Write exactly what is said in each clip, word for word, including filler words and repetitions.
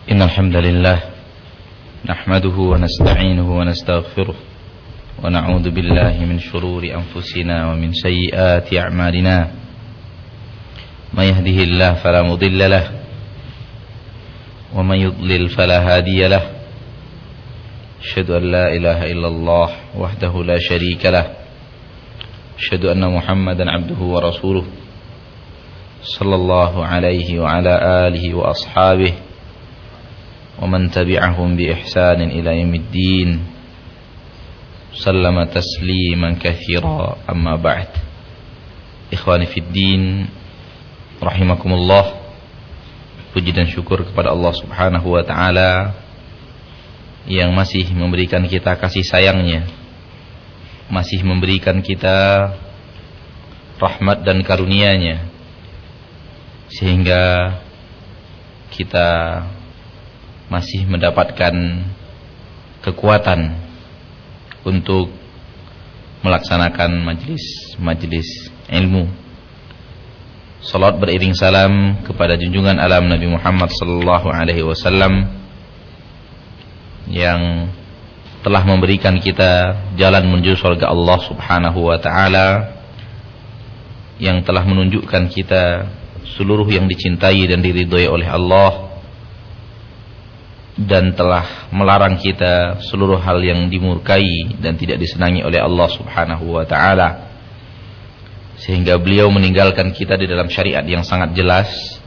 إن الحمد لله نحمده ونستعينه ونستغفره ونعوذ بالله من شرور أنفسنا ومن سيئات أعمالنا من يهده الله فلا مضل له ومن يضلل فلا هادي له أشهد أن لا إله إلا الله وحده لا شريك له أشهد أن محمدا عبده ورسوله صلى الله عليه وعلى آله وأصحابه ومن تبعهم بإحسان إلى يوم الدين سلم تسليما كثيرا أما بعد إخواني في الدين rahimakumullah. Puji dan syukur kepada Allah Subhanahu wa taala yang masih memberikan kita kasih sayangnya, masih memberikan kita rahmat dan karunia-Nya, sehingga kita masih mendapatkan kekuatan untuk melaksanakan majlis-majlis ilmu. Salat beriring salam kepada junjungan alam Nabi Muhammad sallallahu alaihi wasallam yang telah memberikan kita jalan menuju surga Allah Subhanahu wa taala, yang telah menunjukkan kita seluruh yang dicintai dan diridhai oleh Allah, dan telah melarang kita seluruh hal yang dimurkai dan tidak disenangi oleh Allah Subhanahu wa taala, sehingga beliau meninggalkan kita di dalam syariat yang sangat jelas.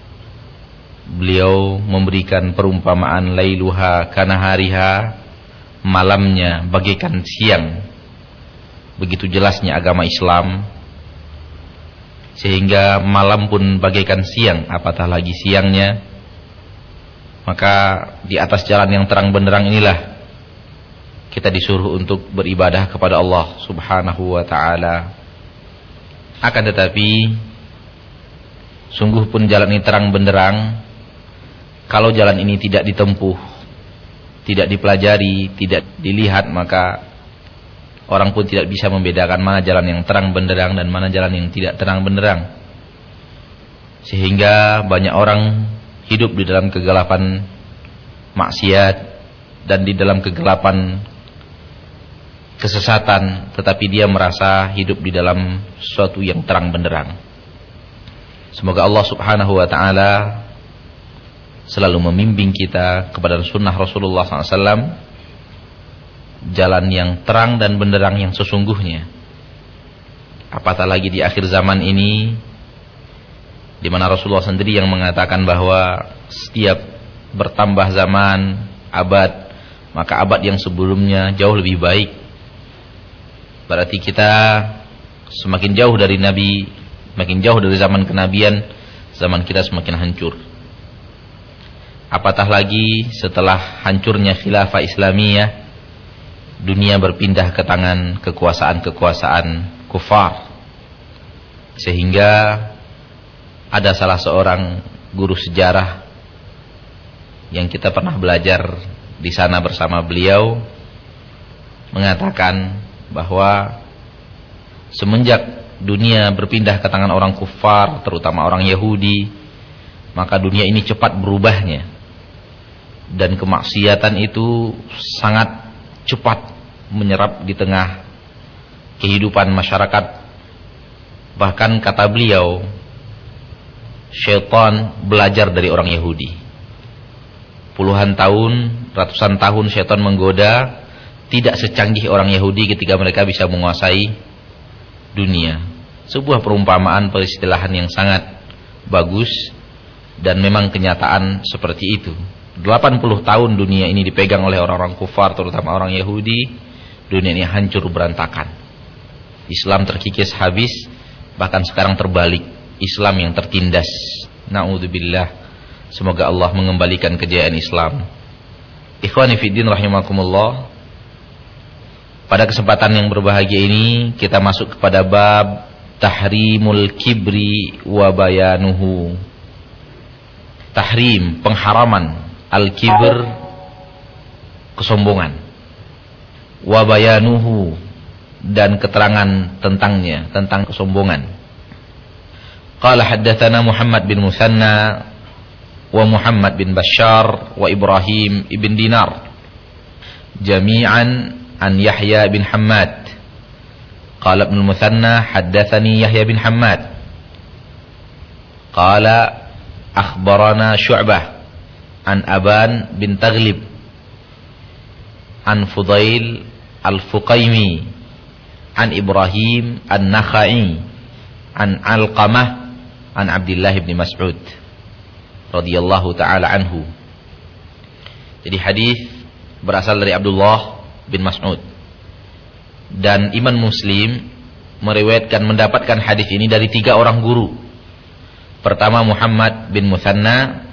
Beliau memberikan perumpamaan lailuha kanahariha, malamnya bagaikan siang. Begitu jelasnya agama Islam, sehingga malam pun bagaikan siang, apatah lagi siangnya. Maka di atas jalan yang terang benderang inilah kita disuruh untuk beribadah kepada Allah Subhanahu wa taala. Akan tetapi sungguh pun jalan ini terang benderang, kalau jalan ini tidak ditempuh, tidak dipelajari, tidak dilihat, maka orang pun tidak bisa membedakan mana jalan yang terang benderang dan mana jalan yang tidak terang benderang. Sehingga banyak orang hidup di dalam kegelapan maksiat dan di dalam kegelapan kesesatan, tetapi dia merasa hidup di dalam sesuatu yang terang benderang. Semoga Allah Subhanahu wa taala selalu membimbing kita kepada sunnah Rasulullah sallallahu alaihi wasallam, jalan yang terang dan benderang yang sesungguhnya. Apatah lagi di akhir zaman ini, di mana Rasulullah sendiri yang mengatakan bahwa setiap bertambah zaman, abad, maka abad yang sebelumnya jauh lebih baik. Berarti kita semakin jauh dari Nabi, makin jauh dari zaman kenabian, zaman kita semakin hancur. Apatah lagi setelah hancurnya khilafah Islamiyah, dunia berpindah ke tangan kekuasaan-kekuasaan kufar, sehingga ada salah seorang guru sejarah yang kita pernah belajar di sana bersama beliau mengatakan bahwa semenjak dunia berpindah ke tangan orang kufar, terutama orang Yahudi, maka dunia ini cepat berubahnya, dan kemaksiatan itu sangat cepat menyerap di tengah kehidupan masyarakat. Bahkan kata beliau, syaitan belajar dari orang Yahudi. Puluhan tahun, ratusan tahun syaitan menggoda, tidak secanggih orang Yahudi ketika mereka bisa menguasai dunia. Sebuah perumpamaan peristilahan yang sangat bagus, dan memang kenyataan seperti itu. delapan puluh tahun dunia ini dipegang oleh orang-orang kufar, terutama orang Yahudi. Dunia ini hancur berantakan. Islam terkikis habis, bahkan sekarang terbalik, Islam yang tertindas. Na'udzubillah. Semoga Allah mengembalikan kejayaan Islam. Ikhwani fiddin rahimakumullah. Pada kesempatan yang berbahagia ini kita masuk kepada bab tahrimul kibri wa bayanuhu. Tahrim, pengharaman al-kibr, kesombongan. Wa bayanuhu, dan keterangan tentangnya, tentang kesombongan. Qala haddatsana Muhammad bin Musanna wa Muhammad bin Bashar wa Ibrahim ibn Dinar jami'an an Yahya bin Hammad. Qala Ibnu Muthanna haddatsani Yahya bin Hammad qala akhbarana Syu'bah an Aban bin Taghlib an Fudail al-Fuqaimi an Ibrahim an-Nakhai an Alqamah an Abdullah bin Mas'ud radhiyallahu taala anhu. Jadi hadis berasal dari Abdullah bin Mas'ud, dan Imam Muslim meriwayatkan mendapatkan hadis ini dari tiga orang guru. Pertama Muhammad bin Muthanna,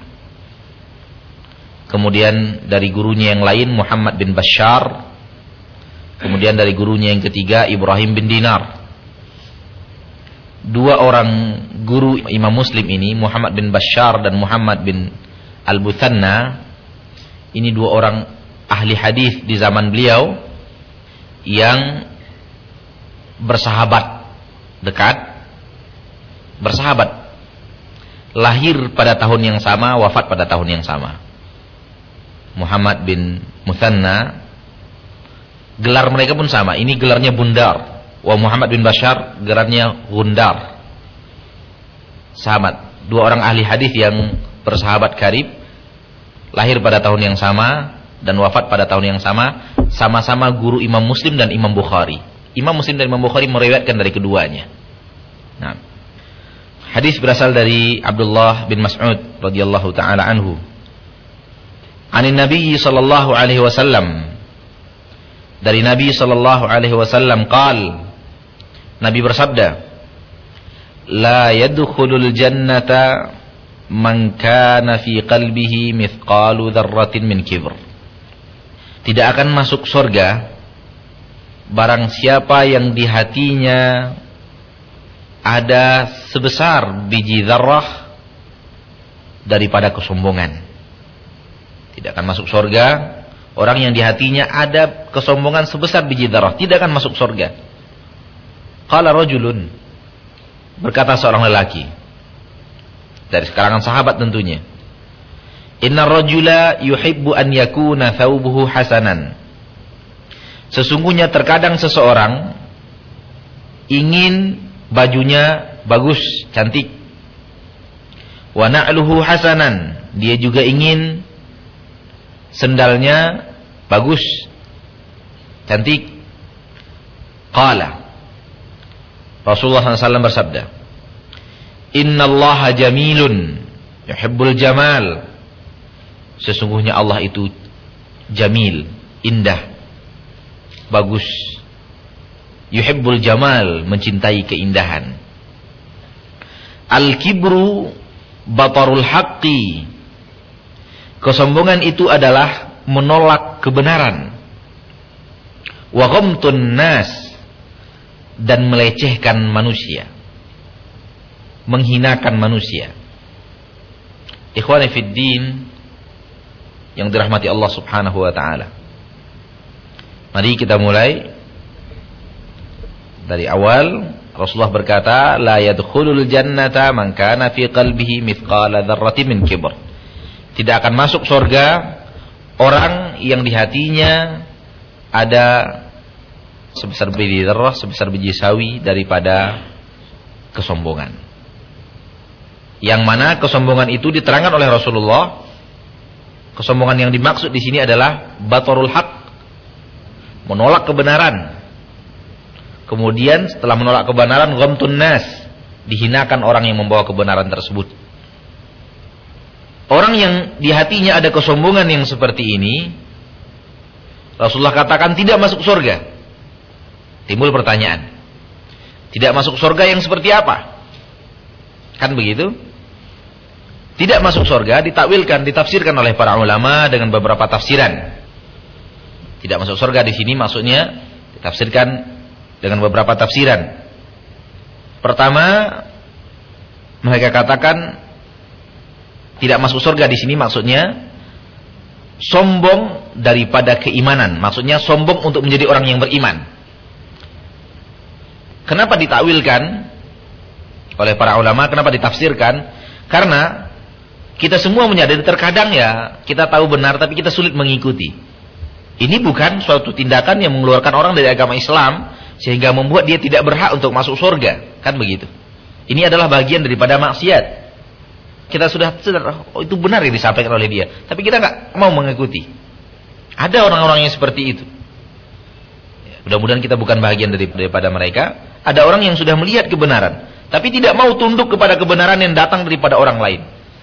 kemudian dari gurunya yang lain Muhammad bin Bashar, kemudian dari gurunya yang ketiga Ibrahim bin Dinar. Dua orang guru Imam Muslim ini, Muhammad bin Bashar dan Muhammad bin Al-Muthanna, ini dua orang ahli hadis di zaman beliau yang bersahabat dekat, bersahabat, lahir pada tahun yang sama, wafat pada tahun yang sama. Muhammad bin Muthanna, gelar mereka pun sama, ini gelarnya Bundar. Wa Muhammad bin Bashar gelarnya Gundar. Sahabat, dua orang ahli hadis yang bersahabat karib, lahir pada tahun yang sama dan wafat pada tahun yang sama, sama-sama guru Imam Muslim dan Imam Bukhari. Imam Muslim dan Imam Bukhari meriwayatkan dari keduanya. Nah, hadis berasal dari Abdullah bin Mas'ud radhiyallahu taala anhu. Anin Nabi sallallahu alaihi wasallam, dari Nabi sallallahu alaihi wasallam qaal, Nabi bersabda, la yadkhulul jannata man kana fi qalbihi mithqalu dzarratin min kibr. Tidak akan masuk surga barang siapa yang di hatinya ada sebesar biji zarrah daripada kesombongan. Tidak akan masuk surga orang yang di hatinya ada kesombongan sebesar biji zarrah, tidak akan masuk surga. Qala rajulun, berkata seorang lelaki dari kalangan sahabat tentunya, inna rajula yuhibbu an yakuna thawbuhu hasanan. Sesungguhnya terkadang seseorang ingin bajunya bagus, cantik. Wa na'luhu hasanan, dia juga ingin sendalnya bagus, cantik. Qala, Rasulullah sallallahu alaihi wasallam bersabda, innallaha jamilun yuhibbul jamal. Sesungguhnya Allah itu jamil, indah, bagus. Yuhibbul jamal, mencintai keindahan. Al-kibru batarul haqqi. Kesombongan itu adalah menolak kebenaran. Wa ghamtun nas, dan melecehkan manusia, menghinakan manusia. Ikhwani fid din yang dirahmati Allah Subhanahu wa taala. Mari kita mulai dari awal. Rasulullah berkata, la yadkhulul jannata man kana fi qalbihi mithqala dzarratin min kibr. Tidak akan masuk surga orang yang di hatinya ada sebesar biji zarrah, sebesar biji sawi daripada kesombongan. Yang mana kesombongan itu diterangkan oleh Rasulullah. Kesombongan yang dimaksud di sini adalah batarul haq, menolak kebenaran. Kemudian setelah menolak kebenaran, ghamtun nas, dihinakan orang yang membawa kebenaran tersebut. Orang yang di hatinya ada kesombongan yang seperti ini, Rasulullah katakan tidak masuk surga. Timbul pertanyaan, tidak masuk surga yang seperti apa? Kan begitu? Tidak masuk surga ditakwilkan, ditafsirkan oleh para ulama dengan beberapa tafsiran. Tidak masuk surga di sini maksudnya ditafsirkan dengan beberapa tafsiran. Pertama, mereka katakan tidak masuk surga di sini maksudnya sombong daripada keimanan. Maksudnya sombong untuk menjadi orang yang beriman. Kenapa ditakwilkan oleh para ulama? Kenapa ditafsirkan? Karena Kita semua menyadari terkadang ya kita tahu benar tapi kita sulit mengikuti. Ini bukan suatu tindakan yang mengeluarkan orang dari agama Islam sehingga membuat dia tidak berhak untuk masuk surga, kan begitu. Ini adalah bagian daripada maksiat. Kita sudah sadar, oh itu benar yang disampaikan oleh dia, tapi kita nggak mau mengikuti. Ada orang-orang yang seperti itu. Mudah-mudahan kita bukan bagian daripada mereka. Ada orang yang sudah melihat kebenaran, tapi tidak mau tunduk kepada kebenaran yang datang daripada orang lain.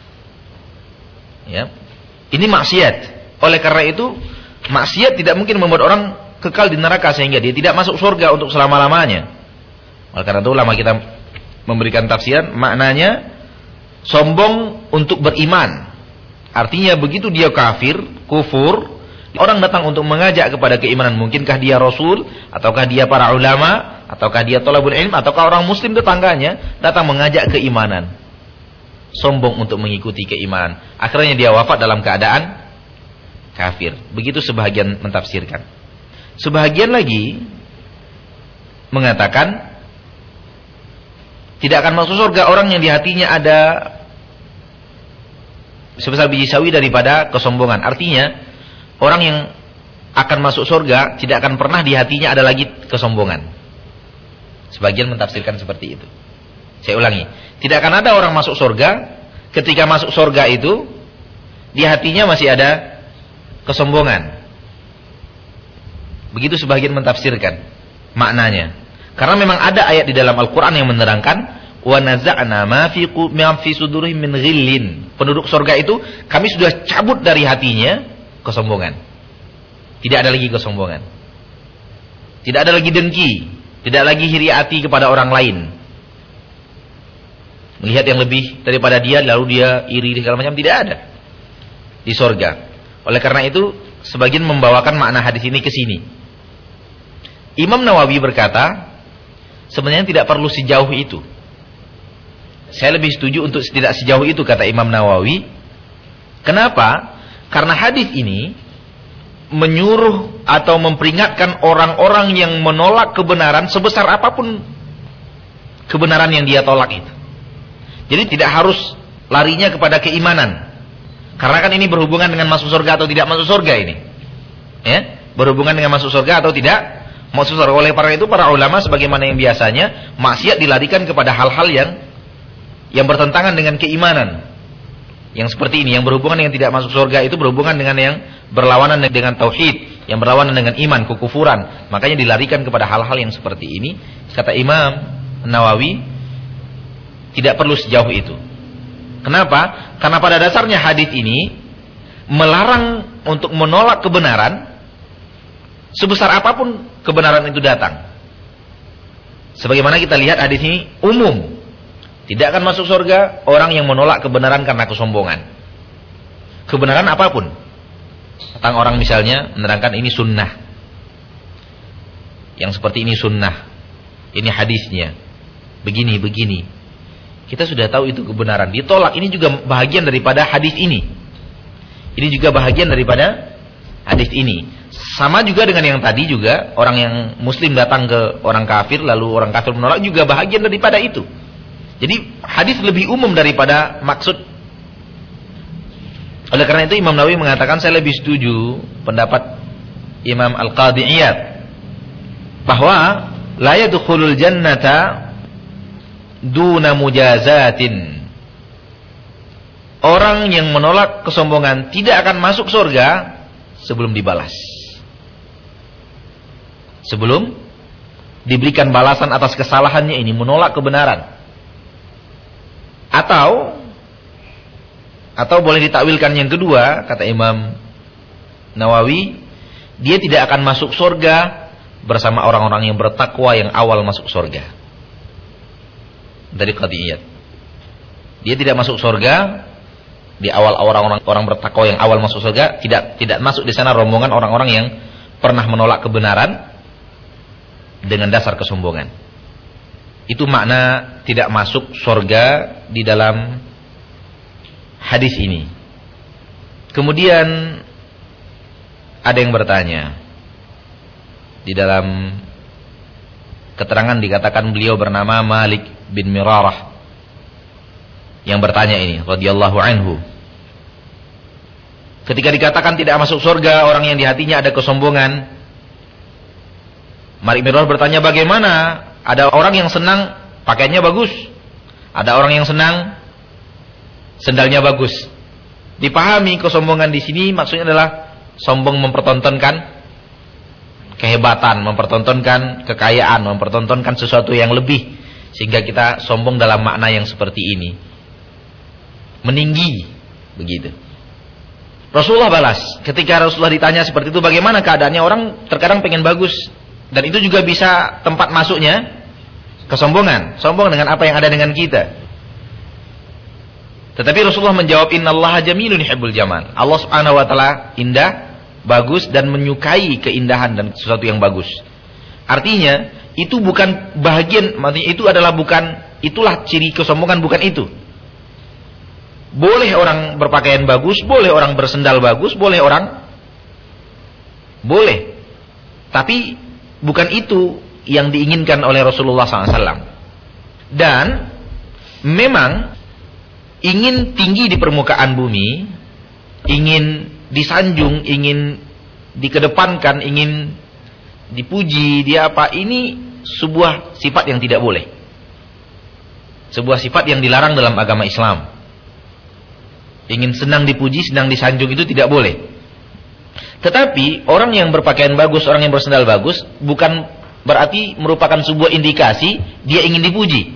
Ya, ini maksiat. Oleh karena itu, maksiat tidak mungkin membuat orang kekal di neraka sehingga dia tidak masuk surga untuk selama-lamanya. Oleh karena itu, ulama kita memberikan tafsiran, maknanya sombong untuk beriman. Artinya begitu dia kafir, kufur, orang datang untuk mengajak kepada keimanan. Mungkinkah dia rasul, ataukah dia para ulama, ataukah dia thalabul ilm, ataukah orang muslim tetangganya datang mengajak keimanan. Sombong untuk mengikuti keimanan. Akhirnya dia wafat dalam keadaan kafir. Begitu sebahagian mentafsirkan. Sebahagian lagi mengatakan tidak akan masuk surga orang yang di hatinya ada sebesar biji sawi daripada kesombongan. Artinya orang yang akan masuk surga tidak akan pernah di hatinya ada lagi kesombongan. Sebagian mentafsirkan seperti itu. Saya ulangi, tidak akan ada orang masuk surga ketika masuk surga itu di hatinya masih ada kesombongan. Begitu sebagian mentafsirkan maknanya. Karena memang ada ayat di dalam Al-Qur'an yang menerangkan wa naza'na ma fi ma fi sudurihim min ghillin. Penduduk surga itu kami sudah cabut dari hatinya kesombongan. Tidak ada lagi kesombongan. Tidak ada lagi dengki, tidak lagi iri hati kepada orang lain. Melihat yang lebih daripada dia lalu dia iri segala macam, tidak ada di surga. Oleh karena itu sebagian membawakan makna hadis ini ke sini. Imam Nawawi berkata, sebenarnya tidak perlu sejauh itu. Saya lebih setuju untuk tidak sejauh itu, kata Imam Nawawi. Kenapa? Karena hadis ini menyuruh atau memperingatkan orang-orang yang menolak kebenaran sebesar apapun kebenaran yang dia tolak itu. Jadi tidak harus larinya kepada keimanan. Karena kan ini berhubungan dengan masuk surga atau tidak masuk surga ini. Ya, berhubungan dengan masuk surga atau tidak masuk surga. Oleh karena itu para ulama sebagaimana yang biasanya maksiat dilarikan kepada hal-hal yang yang bertentangan dengan keimanan. Yang seperti ini, yang berhubungan dengan tidak masuk surga itu berhubungan dengan yang berlawanan dengan tauhid, yang berlawanan dengan iman, kekufuran. Makanya dilarikan kepada hal-hal yang seperti ini. Kata Imam Nawawi, tidak perlu sejauh itu. Kenapa? Karena pada dasarnya hadis ini melarang untuk menolak kebenaran sebesar apapun kebenaran itu datang. Sebagaimana kita lihat hadis ini umum. Tidak akan masuk surga orang yang menolak kebenaran karena kesombongan. Kebenaran apapun. Tentang orang misalnya menerangkan ini sunnah. Yang seperti ini sunnah. Ini hadisnya. Begini, begini. Kita sudah tahu itu kebenaran. Ditolak. Ini juga bahagian daripada hadis ini. Ini juga bahagian daripada hadis ini. Sama juga dengan yang tadi juga. Orang yang muslim datang ke orang kafir. Lalu orang kafir menolak. Juga bahagian daripada itu. Jadi hadis lebih umum daripada maksud. Oleh karena itu Imam Nawawi mengatakan saya lebih setuju pendapat Imam Al-Qadhi Iyad. Bahwa la yadkhulul jannata duna mujazatin. Orang yang menolak kesombongan tidak akan masuk surga sebelum dibalas. Sebelum diberikan balasan atas kesalahannya ini, menolak kebenaran. Atau atau boleh ditakwilkan yang kedua, kata Imam Nawawi, dia tidak akan masuk surga bersama orang-orang yang bertakwa yang awal masuk surga. Dari qadiyat. Dia tidak masuk surga di awal orang-orang orang bertakwa yang awal masuk surga, tidak tidak masuk di sana rombongan orang-orang yang pernah menolak kebenaran dengan dasar kesombongan. Itu makna tidak masuk surga di dalam hadis ini. Kemudian ada yang bertanya. Di dalam keterangan dikatakan beliau bernama Malik bin Mirarah. Yang bertanya ini radhiyallahu anhu. Ketika dikatakan tidak masuk surga orang yang di hatinya ada kesombongan. Malik bin Rawah bertanya, bagaimana? Ada orang yang senang pakaiannya bagus. Ada orang yang senang sendalnya bagus. Dipahami kesombongan di sini maksudnya adalah sombong mempertontonkan kehebatan, mempertontonkan kekayaan, mempertontonkan sesuatu yang lebih, sehingga kita sombong dalam makna yang seperti ini. Meninggi, begitu. Rasulullah balas, ketika Rasulullah ditanya seperti itu, bagaimana keadaannya? Orang terkadang pengen bagus, dan itu juga bisa tempat masuknya kesombongan, sombong dengan apa yang ada dengan kita. Tetapi Rasulullah menjawab, innallaha jamilun yuhibbul jamal. Allah Subhanahu wa taala indah, bagus, dan menyukai keindahan dan sesuatu yang bagus. Artinya itu bukan bahagian, maksudnya itu adalah bukan, itulah ciri kesombongan, bukan itu. Boleh orang berpakaian bagus, boleh orang bersendal bagus, boleh orang boleh, tapi bukan itu yang diinginkan oleh Rasulullah shallallahu alaihi wasallam. Dan memang ingin tinggi di permukaan bumi, ingin disanjung, ingin dikedepankan, ingin dipuji, dia apa, ini sebuah sifat yang tidak boleh. Sebuah sifat yang dilarang dalam agama Islam. Ingin senang dipuji, senang disanjung itu tidak boleh. Tetapi orang yang berpakaian bagus, orang yang bersendal bagus, bukan berarti merupakan sebuah indikasi dia ingin dipuji.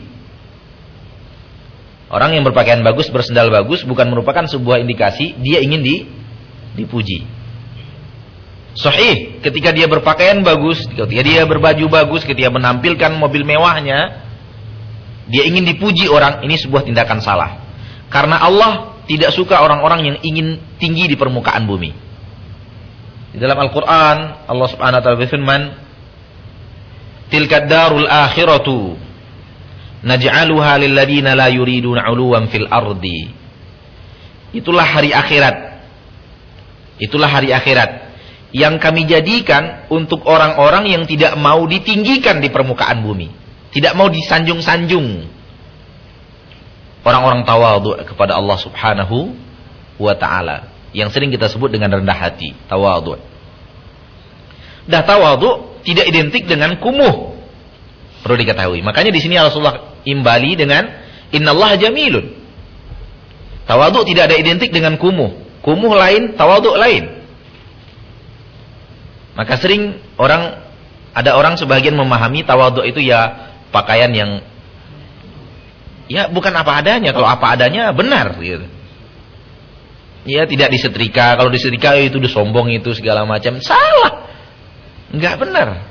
Orang yang berpakaian bagus, bersendal bagus, bukan merupakan sebuah indikasi dia ingin di, dipuji. Sahih, ketika dia berpakaian bagus, ketika dia berbaju bagus, ketika dia menampilkan mobil mewahnya, dia ingin dipuji orang, ini sebuah tindakan salah. Karena Allah tidak suka orang-orang yang ingin tinggi di permukaan bumi. Di dalam Al-Quran, Allah Subhanahu wa taala berfirman, tilka darul akhiratu naj'aluha lil ladina la yuriduna 'uluwan fil ardi. Itulah hari akhirat. Itulah hari akhirat yang kami jadikan untuk orang-orang yang tidak mau ditinggikan di permukaan bumi, tidak mau disanjung-sanjung. Orang-orang tawadhu kepada Allah Subhanahu wa taala, yang sering kita sebut dengan rendah hati, tawadhu. Dah tawadhu tidak identik dengan kumuh. Perlu diketahui. Makanya di sini Rasulullah imbali dengan innallaha jamilun. Tawadhu tidak ada identik dengan kumuh. Kumuh lain, tawadhu lain. Maka sering orang, ada orang sebagian memahami tawadhu itu ya pakaian yang ya bukan apa adanya. Kalau apa adanya benar gitu. Ya tidak disetrika. Kalau disetrika itu udah sombong itu segala macam. Salah. Enggak benar.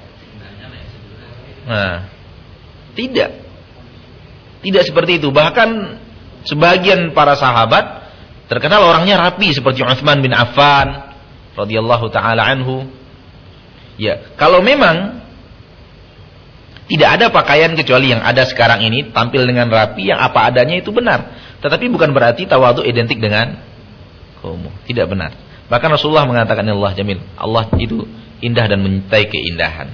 Nah, tidak. Tidak seperti itu. Bahkan sebagian para sahabat terkenal orangnya rapi seperti Utsman bin Affan radhiyallahu taala anhu. Ya, kalau memang tidak ada pakaian kecuali yang ada sekarang ini, tampil dengan rapi, yang apa adanya itu benar. Tetapi bukan berarti tawadhu identik dengan kumuh. Tidak benar. Bahkan Rasulullah mengatakan Allah jamil. Allah itu indah dan menyintai keindahan.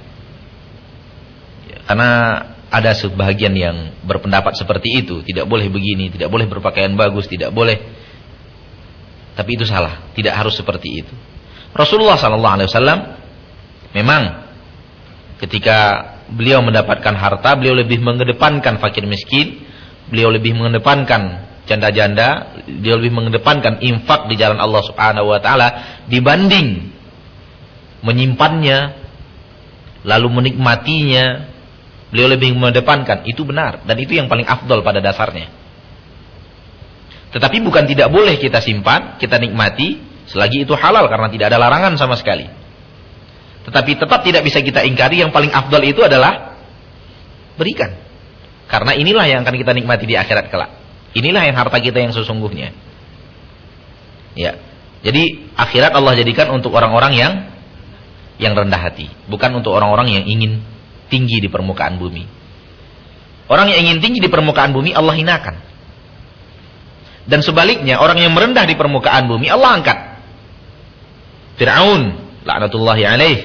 Ya, karena ada sebagian yang berpendapat seperti itu. Tidak boleh begini, tidak boleh berpakaian bagus, tidak boleh. Tapi itu salah. Tidak harus seperti itu. Rasulullah sallallahu alaihi wasallam memang ketika beliau mendapatkan harta, beliau lebih mengedepankan fakir miskin, beliau lebih mengedepankan janda-janda, beliau lebih mengedepankan infak di jalan Allah Subhanahu wa taala dibanding menyimpannya lalu menikmatinya. Beliau lebih mengedepankan, itu benar dan itu yang paling afdol pada dasarnya. Tetapi bukan tidak boleh kita simpan, kita nikmati selagi itu halal karena tidak ada larangan sama sekali. Tetapi tetap tidak bisa kita ingkari, yang paling afdal itu adalah berikan. Karena inilah yang akan kita nikmati di akhirat kelak. Inilah yang harta kita yang sesungguhnya. Ya. Jadi akhirat Allah jadikan untuk orang-orang yang yang rendah hati, bukan untuk orang-orang yang ingin tinggi di permukaan bumi. Orang yang ingin tinggi di permukaan bumi Allah hinakan. Dan sebaliknya, orang yang merendah di permukaan bumi Allah angkat. Fir'aun laknatullahi alaih,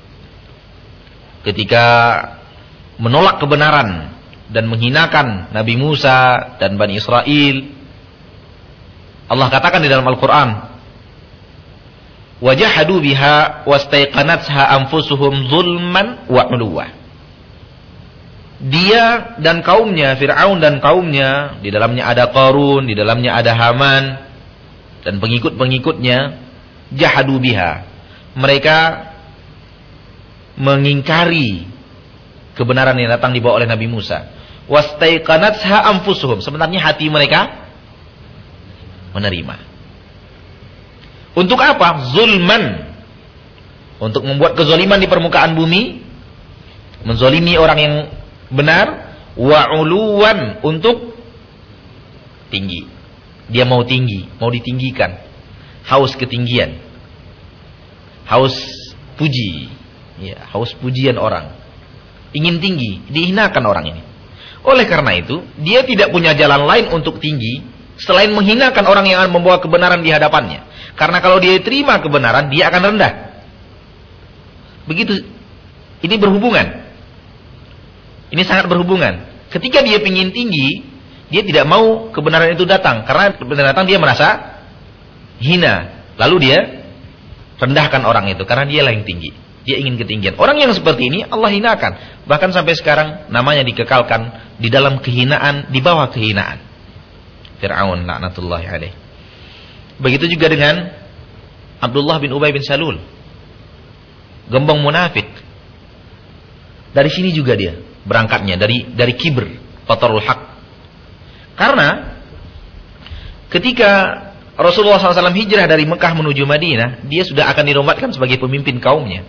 ketika menolak kebenaran dan menghinakan Nabi Musa dan Bani Israel, Allah katakan di dalam Al-Quran, Wajahadu biha wastaiqanatha anfusuhum zulman wa 'uluwa. Dia dan kaumnya, Fir'aun dan kaumnya, di dalamnya ada Qarun, di dalamnya ada Haman dan pengikut-pengikutnya, jahadu biha. Mereka mengingkari kebenaran yang datang dibawa oleh Nabi Musa. Wastaiqanatha anfusuhum. Sebenarnya hati mereka menerima. Untuk apa? Zulman. Untuk membuat kezaliman di permukaan bumi, menzalimi orang yang benar, wa 'uluwan, untuk tinggi. Dia mau tinggi, mau ditinggikan. Haus ketinggian. Haus puji. Ya, haus pujian orang. Ingin tinggi, dihinakan orang ini. Oleh karena itu, dia tidak punya jalan lain untuk tinggi selain menghinakan orang yang akan membawa kebenaran di hadapannya. Karena kalau dia terima kebenaran, dia akan rendah. Begitu. Ini berhubungan. Ini sangat berhubungan. Ketika dia ingin tinggi, dia tidak mau kebenaran itu datang. Karena kebenaran datang, dia merasa hina. Lalu dia rendahkan orang itu. Karena dia lah yang tinggi. Dia ingin ketinggian. Orang yang seperti ini, Allah hinakan. Bahkan sampai sekarang, namanya dikekalkan di dalam kehinaan, di bawah kehinaan. Fir'aun laknatullahi alaih. Begitu juga dengan Abdullah bin Ubay bin Salul. Gembong munafik. Dari sini juga dia berangkatnya, dari dari kibr, batarul haq. Karena ketika Rasulullah shallallahu alaihi wasallam hijrah dari Mekah menuju Madinah, dia sudah akan dinobatkan sebagai pemimpin kaumnya.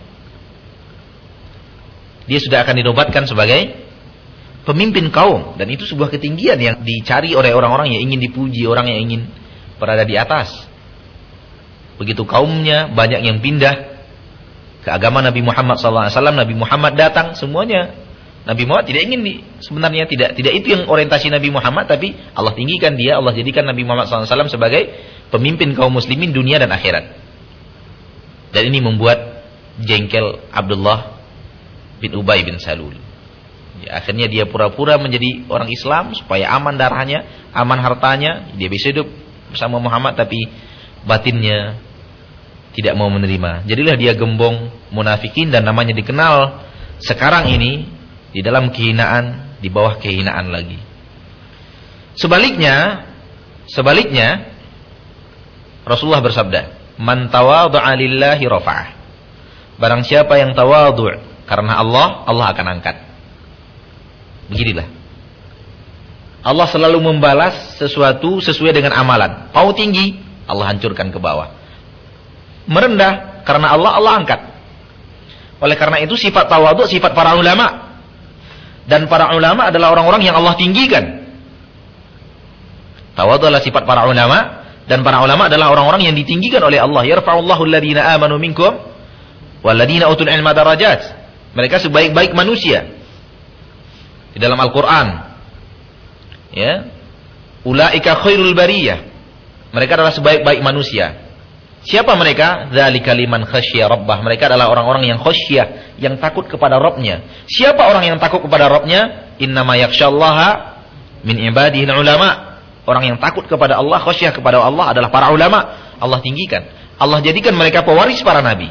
Dia sudah akan dinobatkan sebagai pemimpin kaum, dan itu sebuah ketinggian yang dicari oleh orang-orang yang ingin dipuji, orang yang ingin berada di atas. Begitu kaumnya banyak yang pindah ke agama Nabi Muhammad shallallahu alaihi wasallam, Nabi Muhammad datang, semuanya Nabi Muhammad tidak ingin di, sebenarnya tidak tidak itu yang orientasi Nabi Muhammad, tapi Allah tinggikan dia, Allah jadikan Nabi Muhammad shallallahu alaihi wasallam sebagai pemimpin kaum muslimin dunia dan akhirat. Dan ini membuat jengkel Abdullah bin Ubay bin Salul. Ya, akhirnya dia pura-pura menjadi orang Islam supaya aman darahnya, aman hartanya, dia bisa hidup bersama Muhammad, tapi batinnya tidak mau menerima. Jadilah dia gembong munafikin dan namanya dikenal sekarang ini di dalam kehinaan, di bawah kehinaan lagi. Sebaliknya, sebaliknya Rasulullah bersabda, "Man tawadhu'a lillahi rafa'ah." Barang siapa yang tawadhu' karena Allah, Allah akan angkat. Beginilah. Allah selalu membalas sesuatu sesuai dengan amalan. Mau tinggi, Allah hancurkan ke bawah. Merendah karena Allah, Allah angkat. Oleh karena itu sifat tawadhu sifat para ulama. Dan para ulama adalah orang-orang yang Allah tinggikan. Tawadhu adalah sifat para ulama, dan para ulama adalah orang-orang yang ditinggikan oleh Allah. Yarfa'ullahu alladhina amanu minkum walladhina utul ilma darajat. Mereka sebaik-baik manusia. Di dalam Al-Qur'an, ya, ulaika khairul bariyah. Mereka adalah sebaik-baik manusia. Siapa mereka? Dzalika liman khasyya rabbah. Mereka adalah orang-orang yang khasyah, yang takut kepada Rabbnya. Siapa orang yang takut kepada Rabbnya? Innama yakhsyallaha min ibadihi ulama. Orang yang takut kepada Allah, khasyah kepada Allah adalah para ulama. Allah tinggikan. Allah jadikan mereka pewaris para nabi.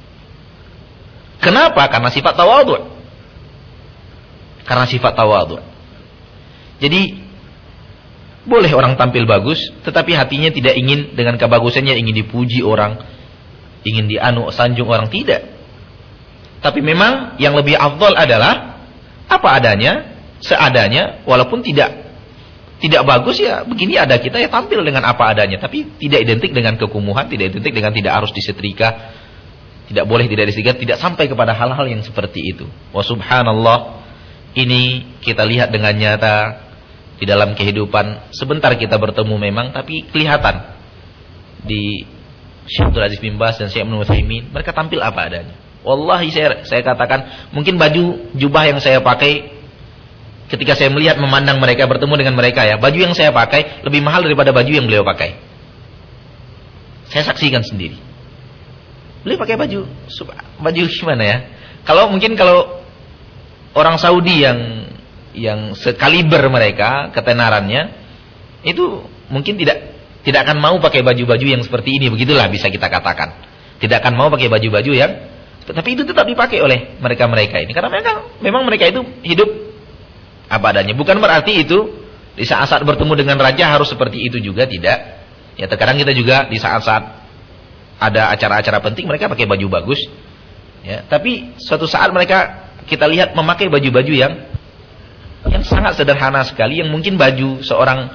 Kenapa? Karena sifat tawadhu. Karena sifat tawadhu. Jadi boleh orang tampil bagus, tetapi hatinya tidak ingin dengan kebagusannya ingin dipuji orang, ingin dianu sanjung orang, tidak. Tapi memang yang lebih afdal adalah apa adanya, seadanya, walaupun tidak tidak bagus ya begini ada kita ya tampil dengan apa adanya, tapi tidak identik dengan kekumuhan, tidak identik dengan tidak harus disetrika, tidak boleh tidak disetrika, tidak sampai kepada hal-hal yang seperti itu. Wa subhanallah, ini kita lihat dengan nyata di dalam kehidupan. Sebentar kita bertemu memang, tapi kelihatan di Syekh Abdul Aziz bin Baz dan Syekh Ibnu Utsaimin, mereka tampil apa adanya. Wallahi saya saya katakan, mungkin baju jubah yang saya pakai ketika saya melihat memandang mereka, bertemu dengan mereka ya, baju yang saya pakai lebih mahal daripada baju yang beliau pakai. Saya saksikan sendiri. Beliau pakai baju baju gimana ya? Kalau mungkin kalau orang Saudi yang yang sekaliber mereka ketenarannya itu mungkin tidak tidak akan mau pakai baju-baju yang seperti ini, begitulah bisa kita katakan. Tidak akan mau pakai baju-baju yang, tapi itu tetap dipakai oleh mereka-mereka ini. Karena mereka, memang mereka itu hidup apa adanya. Bukan berarti itu di saat-saat bertemu dengan raja harus seperti itu juga, tidak. Ya terkadang kita juga di saat-saat ada acara-acara penting mereka pakai baju bagus. Ya, tapi suatu saat mereka kita lihat memakai baju-baju yang yang sangat sederhana sekali, yang mungkin baju seorang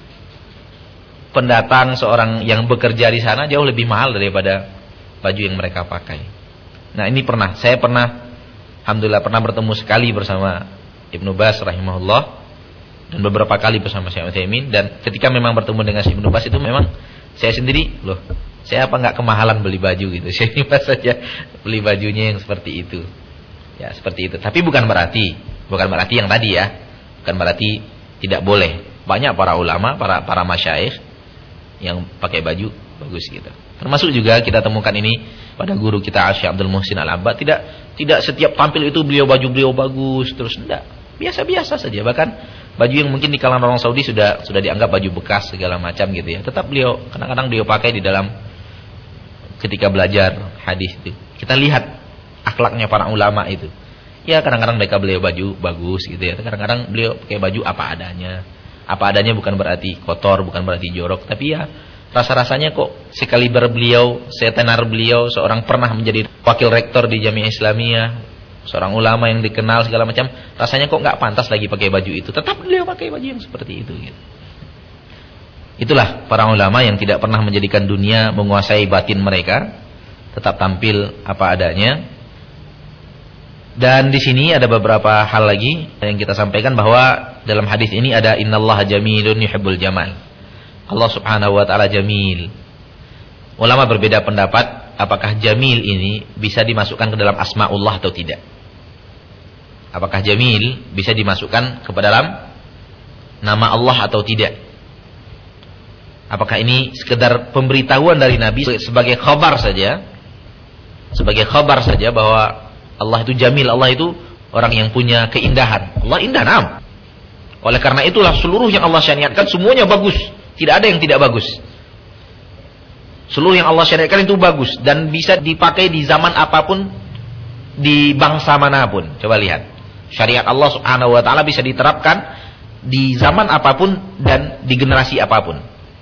pendatang, seorang yang bekerja di sana jauh lebih mahal daripada baju yang mereka pakai. Nah, ini pernah, saya pernah alhamdulillah pernah bertemu sekali bersama Ibnu Baz rahimahullah dan beberapa kali bersama Syekh Utsaimin, dan ketika memang bertemu dengan Syekh Ibnu Baz itu memang saya sendiri, loh, saya apa enggak kemahalan beli baju gitu. Saya ini pas saja beli bajunya yang seperti itu. Ya, seperti itu. Tapi bukan berarti, bukan berarti yang tadi ya. Bukan berarti tidak boleh. Banyak para ulama, para para masyayikh yang pakai baju bagus gitu. Termasuk juga kita temukan ini pada guru kita Syekh Abdul Muhsin Al-Abbad, tidak tidak setiap tampil itu beliau baju beliau bagus terus, enggak. Biasa-biasa saja. Bahkan baju yang mungkin di kalangan orang Saudi sudah sudah dianggap baju bekas segala macam gitu ya. Tetap beliau kadang-kadang beliau pakai di dalam ketika belajar hadis itu. Kita lihat akhlaknya para ulama itu. Ya kadang-kadang mereka beliau baju bagus gitu ya. Kadang-kadang beliau pakai baju apa adanya. Apa adanya bukan berarti kotor, bukan berarti jorok, tapi ya rasa-rasanya kok sekaliber beliau, setenar beliau, seorang pernah menjadi wakil rektor di Jamiah Islamiyah, seorang ulama yang dikenal segala macam, rasanya kok nggak pantas lagi pakai baju itu. Tetap beliau pakai baju yang seperti itu gitu. Itulah para ulama yang tidak pernah menjadikan dunia menguasai batin mereka, tetap tampil apa adanya. Dan di sini ada beberapa hal lagi yang kita sampaikan, bahwa dalam hadis ini ada innallaha jamilun yuhibbul jamal. Allah Subhanahu wa taala jamil. Ulama berbeda pendapat apakah jamil ini bisa dimasukkan ke dalam asmaullah atau tidak. Apakah jamil bisa dimasukkan ke dalam nama Allah atau tidak. Apakah ini sekedar pemberitahuan dari Nabi sebagai khabar saja? Sebagai khabar saja bahwa Allah itu jamil, Allah itu orang yang punya keindahan. Allah indah, nam. Oleh karena itulah seluruh yang Allah syariatkan semuanya bagus. Tidak ada yang tidak bagus. Seluruh yang Allah syariatkan itu bagus dan bisa dipakai di zaman apapun, di bangsa manapun. Coba lihat. Syariat Allah Subhanahu wa taala bisa diterapkan di zaman apapun dan di generasi apapun.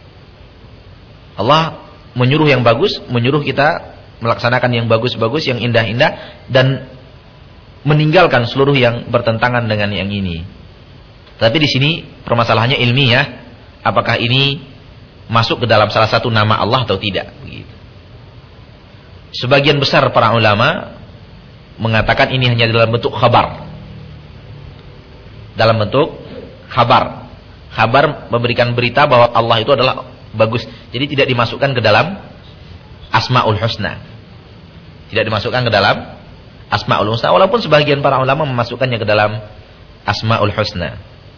Allah menyuruh yang bagus, menyuruh kita melaksanakan yang bagus-bagus, yang indah-indah, dan meninggalkan seluruh yang bertentangan dengan yang ini. Tapi di sini permasalahannya ilmiah, apakah ini masuk ke dalam salah satu nama Allah atau tidak? Begitu. Sebagian besar para ulama mengatakan ini hanya dalam bentuk khabar. Dalam bentuk khabar. Khabar memberikan berita bahwa Allah itu adalah bagus. Jadi tidak dimasukkan ke dalam Asmaul Husna. Tidak dimasukkan ke dalam Asmaul Husna, walaupun sebagian para ulama memasukkannya ke dalam Asmaul Husna.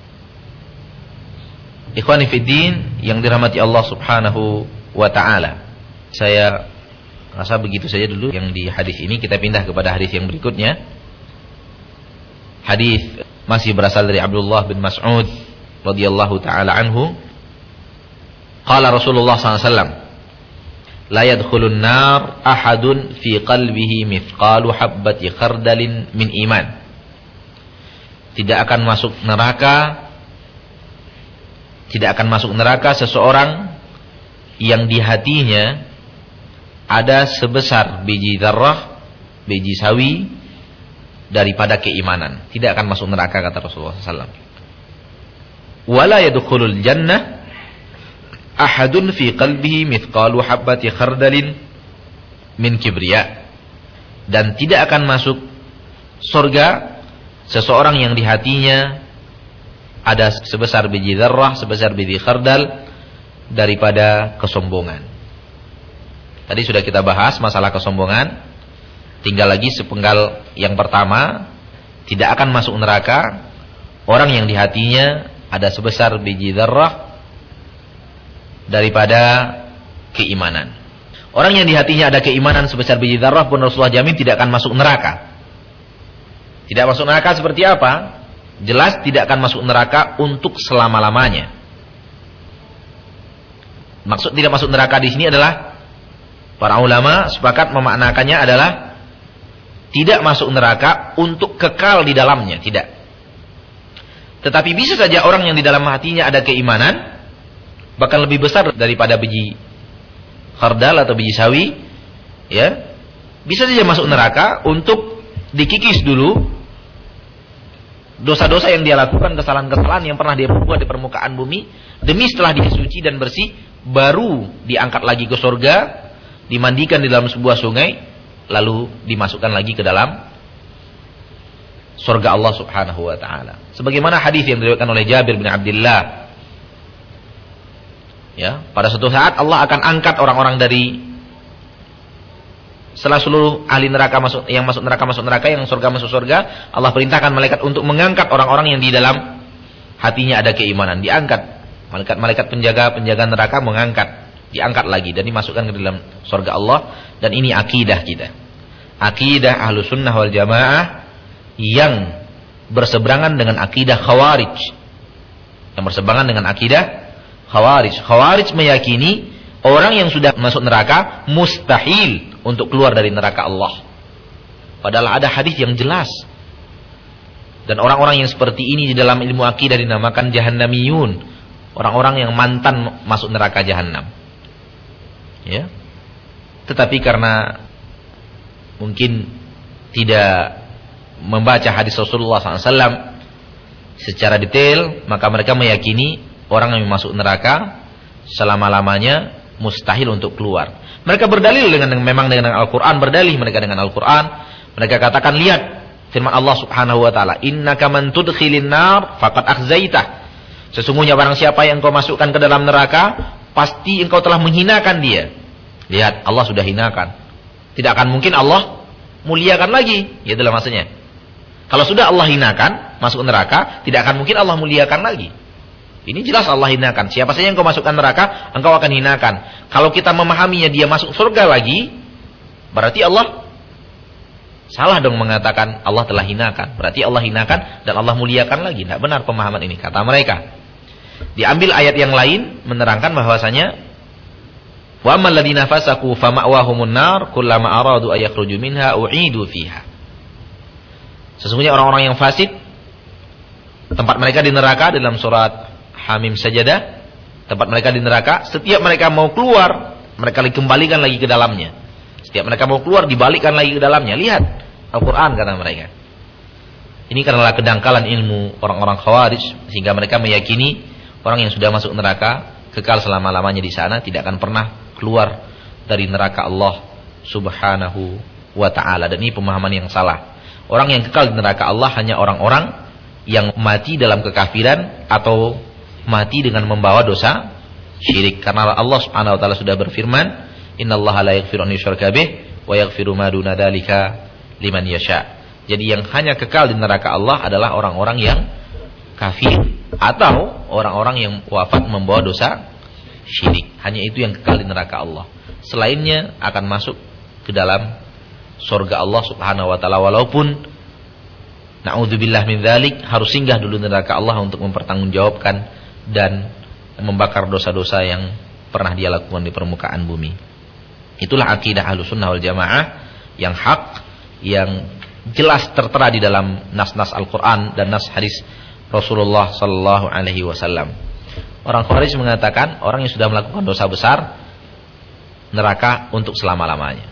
Ikhwani fiddin yang dirahmati Allah Subhanahu wa taala. Saya rasa begitu saja dulu yang di hadis ini. Kita pindah kepada hadis yang berikutnya. Hadis masih berasal dari Abdullah bin Mas'ud radhiyallahu taala anhu. Qala Rasulullah sallallahu alaihi wasallam, la yadkhulun nar ahadun fi qalbihi mithqalu habbati khardalin min iman. Tidak akan masuk neraka, tidak akan masuk neraka seseorang yang di hatinya ada sebesar biji dzarrah, biji sawi daripada keimanan. Tidak akan masuk neraka, kata Rasulullah sallallahu alaihi wasallam. Wala yadkhulul jannah ahadun fi qalbihi mithqalu habbati khardalin min kibriya. Dan tidak akan masuk surga seseorang yang di hatinya ada sebesar biji dzarrah, sebesar biji khardal daripada kesombongan. Tadi sudah kita bahas masalah kesombongan. Tinggal lagi sepenggal yang pertama, tidak akan masuk neraka orang yang di hatinya ada sebesar biji dzarrah daripada keimanan. Orang yang di hatinya ada keimanan sebesar biji dzarrah pun Rasulullah jamin tidak akan masuk neraka. Tidak masuk neraka seperti apa? Jelas tidak akan masuk neraka untuk selama-lamanya. Maksud tidak masuk neraka di sini adalah Para ulama sepakat memaknakannya adalah tidak masuk neraka untuk kekal di dalamnya, tidak. Tetapi bisa saja orang yang di dalam hatinya ada keimanan, bahkan lebih besar daripada biji khardal atau biji sawi, ya, bisa saja masuk neraka untuk dikikis dulu dosa-dosa yang dia lakukan, kesalahan-kesalahan yang pernah dia perbuat di permukaan bumi, demi setelah dia suci dan bersih, baru diangkat lagi ke surga, dimandikan di dalam sebuah sungai, lalu dimasukkan lagi ke dalam surga Allah Subhanahu wa taala. Sebagaimana hadis yang diriwayatkan oleh Jabir bin Abdullah. Ya, pada suatu saat Allah akan angkat orang-orang dari setelah seluruh ahli neraka masuk, yang masuk neraka masuk neraka, yang surga masuk surga, Allah perintahkan malaikat untuk mengangkat orang-orang yang di dalam hatinya ada keimanan, diangkat. Malaikat-malaikat penjaga-penjaga neraka mengangkat, diangkat lagi dan dimasukkan ke dalam surga Allah. Dan ini akidah kita, akidah Ahlus Sunnah wal Jamaah yang berseberangan dengan akidah Khawarij, yang berseberangan dengan akidah Khawarij. Khawarij meyakini orang yang sudah masuk neraka mustahil untuk keluar dari neraka Allah. Padahal ada hadis yang jelas. Dan orang-orang yang seperti ini di dalam ilmu akidah dinamakan jahannamiyun, orang-orang yang mantan masuk neraka jahanam. Ya. Tetapi karena mungkin tidak membaca hadis Rasulullah shallallahu alaihi wasallam secara detail, maka mereka meyakini orang yang masuk neraka selama-lamanya mustahil untuk keluar. Mereka berdalil dengan memang dengan Al-Quran, berdalih mereka dengan Al-Quran. Mereka katakan, lihat firman Allah Subhanahu wa taala, innaka man tudkhilin nar faqad akhzaitah. Sesungguhnya barang siapa yang engkau masukkan ke dalam neraka, pasti engkau telah menghinakan dia. Lihat, Allah sudah hinakan. Tidak akan mungkin Allah muliakan lagi. Ya, itulah maksudnya. Kalau sudah Allah hinakan, masuk neraka, tidak akan mungkin Allah muliakan lagi. Ini jelas Allah hinakan. Siapa saja yang engkau masukkan neraka, engkau akan hinakan. Kalau kita memahaminya dia masuk surga lagi, berarti Allah salah dong mengatakan Allah telah hinakan. Berarti Allah hinakan dan Allah muliakan lagi. Tidak benar pemahaman ini, kata mereka. Diambil ayat yang lain menerangkan bahwasanya wa ammal ladzina fasaqu fama'wahumun nar kullama aradu ay yakhruju minha u'idu fiha. Sesungguhnya orang-orang yang fasik tempat mereka di neraka, dalam surat Hamim Sajadah, tempat mereka di neraka, setiap mereka mau keluar, mereka dikembalikan lagi ke dalamnya. Setiap mereka mau keluar, dibalikkan lagi ke dalamnya. Lihat Al-Quran, kata mereka. Ini karena kedangkalan ilmu orang-orang Khawarij, sehingga mereka meyakini orang yang sudah masuk neraka kekal selama-lamanya di sana, tidak akan pernah keluar dari neraka Allah Subhanahu wa ta'ala. Dan ini pemahaman yang salah. Orang yang kekal di neraka Allah hanya orang-orang yang mati dalam kekafiran atau mati dengan membawa dosa syirik. Karena Allah Subhanahu wa taala sudah berfirman, innallaha la yaghfiru an yushraka bih wa yaghfiru ma duna dzalika liman yasha. Jadi yang hanya kekal di neraka Allah adalah orang-orang yang kafir atau orang-orang yang wafat membawa dosa syirik. Hanya itu yang kekal di neraka Allah. Selainnya akan masuk ke dalam surga Allah Subhanahu wa taala, walaupun na'udzubillah min dzalik harus singgah dulu di neraka Allah untuk mempertanggungjawabkan dan membakar dosa-dosa yang pernah dia lakukan di permukaan bumi. Itulah akidah Ahlussunnah wal Jamaah yang hak, yang jelas tertera di dalam nas-nas Al-Quran dan nas hadis Rasulullah sallallahu alaihi wasallam. Orang Khawarij mengatakan orang yang sudah melakukan dosa besar neraka untuk selama-lamanya.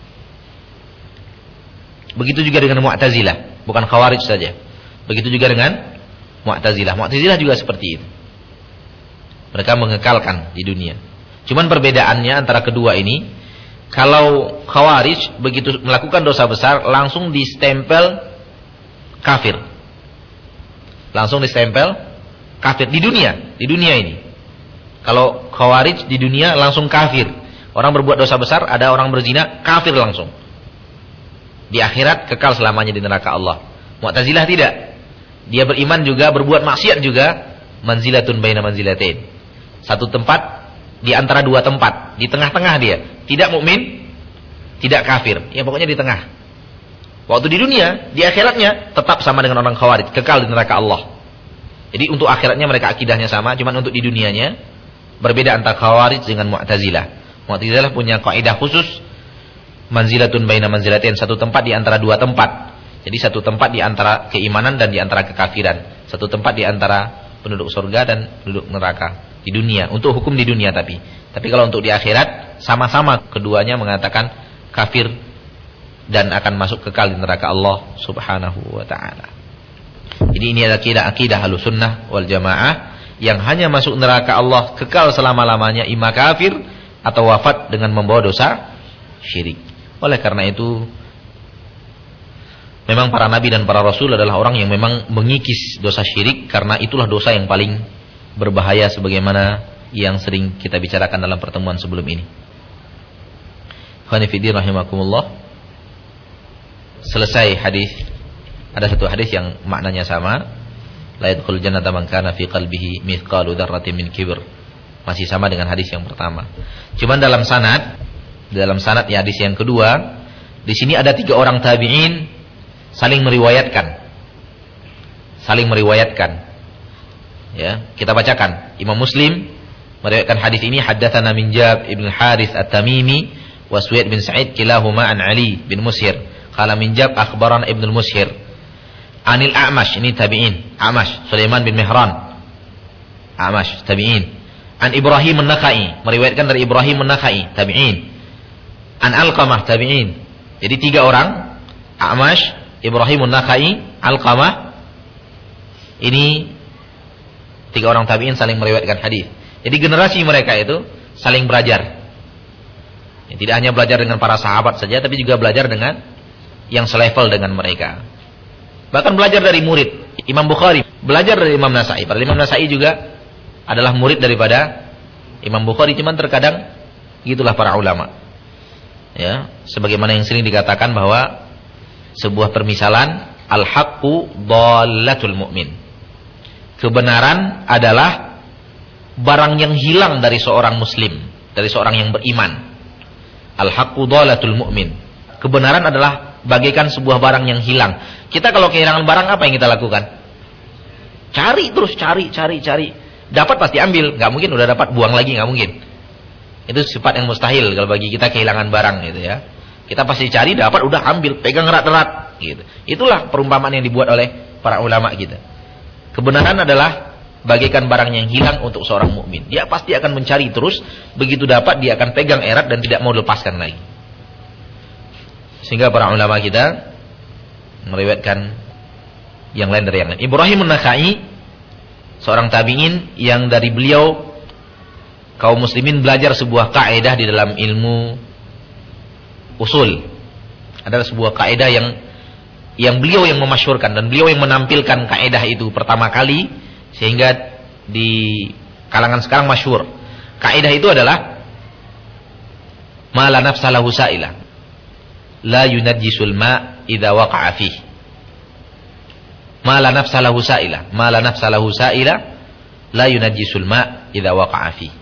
Begitu juga dengan Mu'tazilah, bukan Khawarij saja. Begitu juga dengan Mu'tazilah. Mu'tazilah juga seperti itu. Mereka mengekalkan di dunia. Cuman perbedaannya antara kedua ini, kalau Khawarij begitu melakukan dosa besar langsung distempel kafir. Langsung distempel kafir di dunia, di dunia ini. Kalau Khawarij di dunia langsung kafir. Orang berbuat dosa besar, ada orang berzina, kafir langsung. Di akhirat kekal selamanya di neraka Allah. Mu'tazilah tidak. Dia beriman juga, berbuat maksiat juga, manzilatun baina manzilatain. Satu tempat di antara dua tempat, di tengah-tengah dia. Tidak mukmin, tidak kafir. Ya pokoknya di tengah. Waktu di dunia, di akhiratnya tetap sama dengan orang Khawarij, kekal di neraka Allah. Jadi untuk akhiratnya mereka akidahnya sama, cuman untuk di dunianya berbeda antara Khawarij dengan Mu'tazilah. Mu'tazilah punya kaidah khusus manzilatun baina manzilatain, satu tempat di antara dua tempat. Jadi satu tempat di antara keimanan dan di antara kekafiran, satu tempat di antara penduduk surga dan penduduk neraka di dunia, untuk hukum di dunia. Tapi tapi kalau untuk di akhirat sama-sama keduanya mengatakan kafir dan akan masuk kekal di neraka Allah Subhanahu wa taala. Jadi ini adalah akidah akidah Ahlussunnah wal Jamaah, yang hanya masuk neraka Allah kekal selama-lamanya imma kafir atau wafat dengan membawa dosa syirik. Oleh karena itu memang para nabi dan para rasul adalah orang yang memang mengikis dosa syirik, karena itulah dosa yang paling berbahaya sebagaimana yang sering kita bicarakan dalam pertemuan sebelum ini. Khani fi din rahimakumullah. Selesai hadis, ada satu hadis yang maknanya sama, la yadkhul jannata man kana fi qalbihi mithqalu dzarratin min kibr. Masih sama dengan hadis yang pertama. Cuman dalam sanad, dalam sanad ya hadis yang kedua, di sini ada tiga orang tabi'in saling meriwayatkan. Saling meriwayatkan. Ya, kita bacakan. Imam Muslim meriwayatkan hadis ini, haddatsana Minjab ibn Harits At-Tamimi wa Suwaid bin Sa'id kilahuma an Ali bin Mushir. Qala Minjab akhbarana Ibnu Mushir Anil A'mash, ini tabi'in, A'mash Sulaiman bin Mihran, A'mash tabi'in. An Ibrahim An-Nakhai, meriwayatkan dari Ibrahim An-Nakhai, tabi'in. An Alqamah, tabi'in. Jadi tiga orang, A'mash, Ibrahim An-Nakhai, Alqamah. Ini tiga orang tabi'in saling meriwayatkan hadis. Jadi generasi mereka itu saling belajar. Tidak hanya belajar dengan para sahabat saja, tapi juga belajar dengan yang selevel dengan mereka. Bahkan belajar dari murid. Imam Bukhari belajar dari Imam Nasai. Padahal Imam Nasai juga adalah murid daripada Imam Bukhari. Cuman terkadang gitulah para ulama. Ya, sebagaimana yang sering dikatakan bahwa sebuah permisalan, al-haqqu dhallatul mu'min. Kebenaran adalah barang yang hilang dari seorang muslim, dari seorang yang beriman. Al-haqqu dhallatul mu'min. Kebenaran adalah bagaikan sebuah barang yang hilang. Kita kalau kehilangan barang, apa yang kita lakukan? Cari terus, cari, cari, cari. Dapat pasti ambil, nggak mungkin udah dapat buang lagi, nggak mungkin. Itu sifat yang mustahil kalau bagi kita kehilangan barang gitu ya. Kita pasti cari, dapat, udah ambil, pegang erat-erat gitu. Itulah perumpamaan yang dibuat oleh para ulama kita. Kebenaran adalah bagaikan barang yang hilang untuk seorang mukmin. Dia pasti akan mencari terus, begitu dapat dia akan pegang erat dan tidak mau lepaskan lagi. Sehingga para ulama kita meriwayatkan yang lain dari yang lain. Ibrahim An-Nakhai, seorang tabi'in yang dari beliau kaum muslimin belajar sebuah kaidah di dalam ilmu usul. Adalah sebuah kaidah yang yang beliau yang memasyhurkan dan beliau yang menampilkan kaidah itu pertama kali, sehingga di kalangan sekarang masyhur. Kaidah itu adalah ma la nafsa lahu sa'ilah, la yunajjisul ma idza waqa'a fihi. Ma la nafsa lahu sa'ilah, ma la nafsa lahu sa'ilah, la yunajjisul ma idza waqa'a fihi.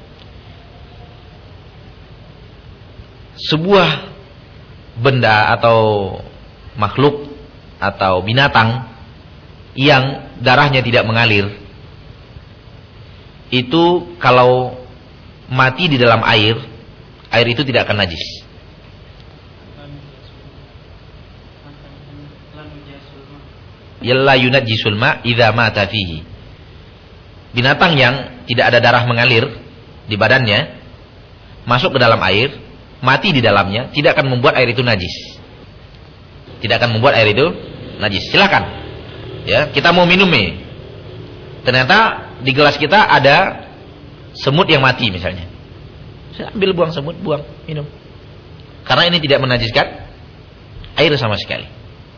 Sebuah benda atau makhluk atau binatang yang darahnya tidak mengalir, itu kalau mati di dalam air, air itu tidak akan najis. Yalla yunajjisul ma idza mata fihi. Binatang yang tidak ada darah mengalir di badannya masuk ke dalam air, mati di dalamnya, tidak akan membuat air itu najis. Tidak akan membuat air itu najis. Silakan. Ya, kita mau minum nih. Ternyata di gelas kita ada semut yang mati misalnya. Saya ambil, buang semut, buang, minum. Karena ini tidak menajiskan air sama sekali.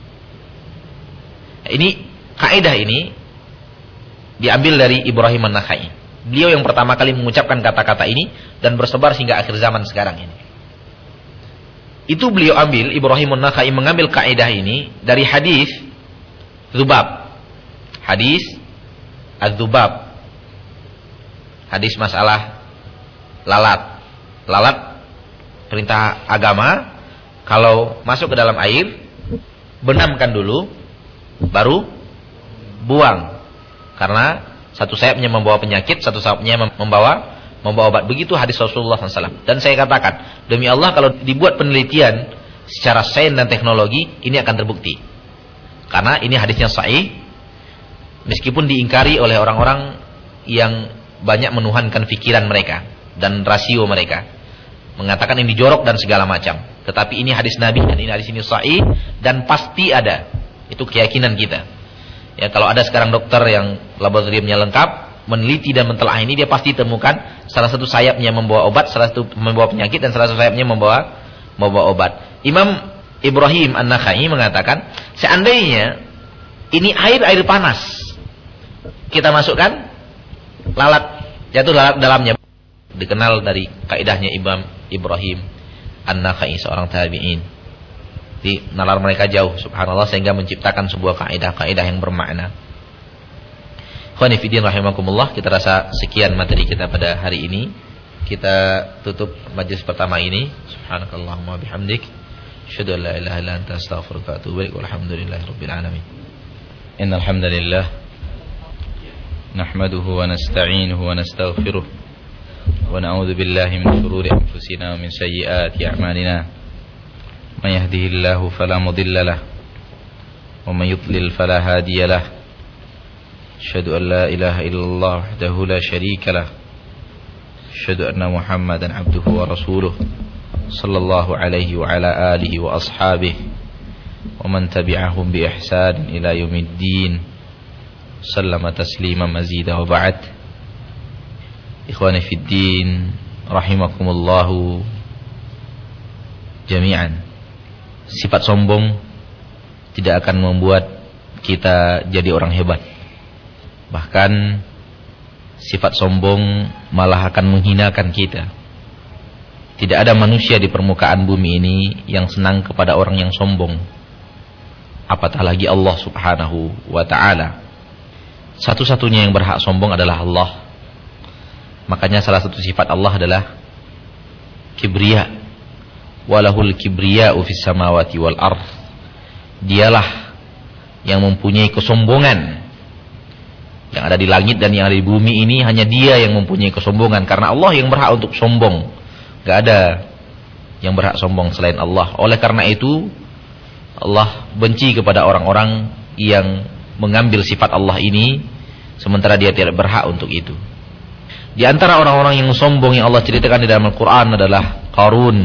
Ini kaidah ini diambil dari Ibrahim An-Nakhai. Beliau yang pertama kali mengucapkan kata-kata ini dan bersebar hingga akhir zaman sekarang ini. Itu beliau ambil, Ibrahim An-Nakhai mengambil kaidah ini dari hadis Dzubab. Hadis Az-Dzubab. Hadis masalah lalat. Lalat perintah agama, kalau masuk ke dalam air, benamkan dulu, baru buang. Karena satu sayapnya membawa penyakit, satu sayapnya membawa membawa obat. Begitu hadis Rasulullah shallallahu alaihi wasallam. Dan saya katakan, demi Allah kalau dibuat penelitian secara sains dan teknologi, ini akan terbukti. Karena ini hadisnya sahih, meskipun diingkari oleh orang-orang yang banyak menuhankan pikiran mereka dan rasio mereka, mengatakan ini jorok dan segala macam. Tetapi ini hadis Nabi dan ini hadis ini sahih dan pasti ada. Itu keyakinan kita. Ya, kalau ada sekarang dokter yang laboratoriumnya lengkap, meneliti dan mentelaah ini, dia pasti temukan salah satu sayapnya membawa obat, salah satu membawa penyakit, dan salah satu sayapnya membawa membawa obat. Imam Ibrahim An-Nakhai mengatakan, seandainya ini air air panas, kita masukkan lalat, jatuh lalat dalamnya. Dikenal dari kaidahnya Imam Ibrahim An-Nakhai, seorang tabi'in. Di nalar mereka jauh, subhanallah, sehingga menciptakan sebuah kaidah-kaidah yang bermakna. Ikhwani fillah rahimakumullah, kita rasa sekian materi kita pada hari ini. Kita tutup majlis pertama ini. Subhanakallahumma bihamdik, asyhadu an la ilaha illa anta, astaghfiruka wa atubu ilaik. Walhamdulillahirabbil alamin. Innal hamdalillah nahmaduhu wa nasta'inuhu wa nastaghfiruh wa na'udzu billahi min shururi anfusina wa min sayyiati a'malina. May yahdihillahu fala mudilla lahu wa may yudlil fala hadiya lahu. Asyhadu an la ilaha illallah wahdahu la syarika lah. Asyhadu anna Muhammadan abduhu wa rasuluh sallallahu alaihi wa ala alihi wa ashabihi wa man tabi'ahum bi ihsan ila yaumiddin. Sallama taslima mazida wa ba'd. Ikhwani fid din rahimakumullah jami'an. Sifat sombong tidak akan membuat kita jadi orang hebat. Bahkan sifat sombong malah akan menghinakan kita. Tidak ada manusia di permukaan bumi ini yang senang kepada orang yang sombong, apatah lagi Allah subhanahu wa ta'ala. Satu-satunya yang berhak sombong adalah Allah. Makanya salah satu sifat Allah adalah kibriya. Walahul kibriya'u fis samawati wal ardh. Dialah yang mempunyai kesombongan. Yang ada di langit dan yang ada di bumi ini, hanya dia yang mempunyai kesombongan. Karena Allah yang berhak untuk sombong. Gak ada yang berhak sombong selain Allah. Oleh karena itu, Allah benci kepada orang-orang yang mengambil sifat Allah ini, sementara dia tidak berhak untuk itu. Di antara orang-orang yang sombong yang Allah ceritakan di dalam Al-Quran adalah Qarun.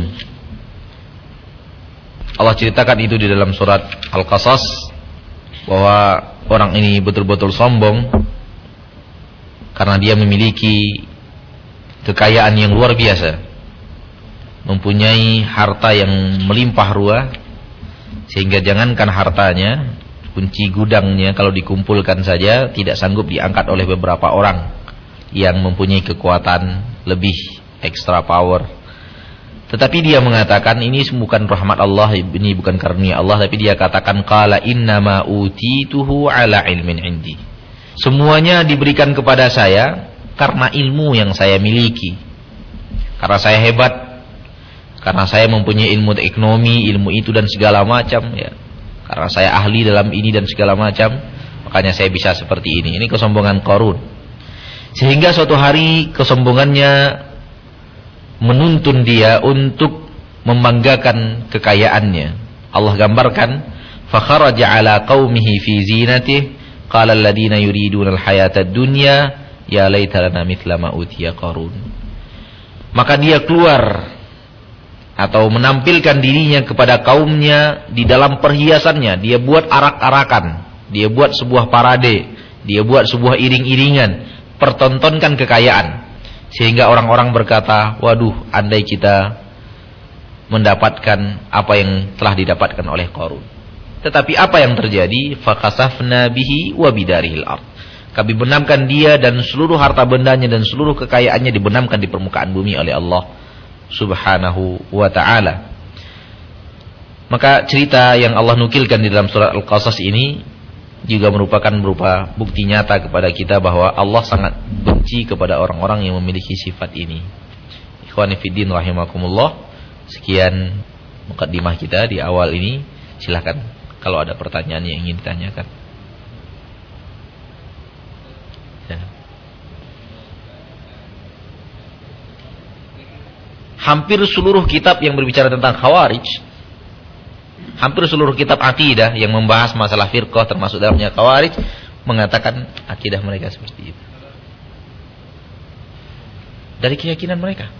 Allah ceritakan itu di dalam surat Al-Qasas, bahwa orang ini betul-betul sombong karena dia memiliki kekayaan yang luar biasa, mempunyai harta yang melimpah ruah, sehingga jangankan hartanya, kunci gudangnya kalau dikumpulkan saja tidak sanggup diangkat oleh beberapa orang yang mempunyai kekuatan lebih, extra power. Tetapi dia mengatakan ini bukan rahmat Allah, ini bukan karunia Allah, tapi dia katakan qala innama utituhu ala ilmin indi. Semuanya diberikan kepada saya karena ilmu yang saya miliki. Karena saya hebat, karena saya mempunyai ilmu ekonomi, ilmu itu dan segala macam, ya. Karena saya ahli dalam ini dan segala macam, makanya saya bisa seperti ini. Ini kesombongan Qarun. Sehingga suatu hari kesombongannya menuntun dia untuk membanggakan kekayaannya. Allah gambarkan, fakharaja ala qaumihi fi zinatihi qala alladziina yuriduna al-hayata ad-dunya ya laita lana mithla ma utiya Qarun. Maka dia keluar atau menampilkan dirinya kepada kaumnya di dalam perhiasannya. Dia buat arak-arakan, dia buat sebuah parade, dia buat sebuah iring-iringan, pertontonkan kekayaan. Sehingga orang-orang berkata, waduh, andai kita mendapatkan apa yang telah didapatkan oleh Qarun. Tetapi apa yang terjadi? Fakasafna bihi wa bidarihil ard. Kami benamkan dia dan seluruh harta bendanya dan seluruh kekayaannya dibenamkan di permukaan bumi oleh Allah subhanahu wa ta'ala. Maka cerita yang Allah nukilkan di dalam surat Al-Qasas ini juga merupakan berupa bukti nyata kepada kita bahwa Allah sangat benci kepada orang-orang yang memiliki sifat ini. Ikhwani fiddin rahimakumullah. Sekian mukaddimah kita di awal ini. Silakan kalau ada pertanyaan yang ingin ditanyakan. Ya. hampir seluruh kitab yang berbicara tentang Khawarij, hampir seluruh kitab akidah yang membahas masalah firqah termasuk dalamnya Khawarij mengatakan akidah mereka seperti itu. Dari keyakinan mereka,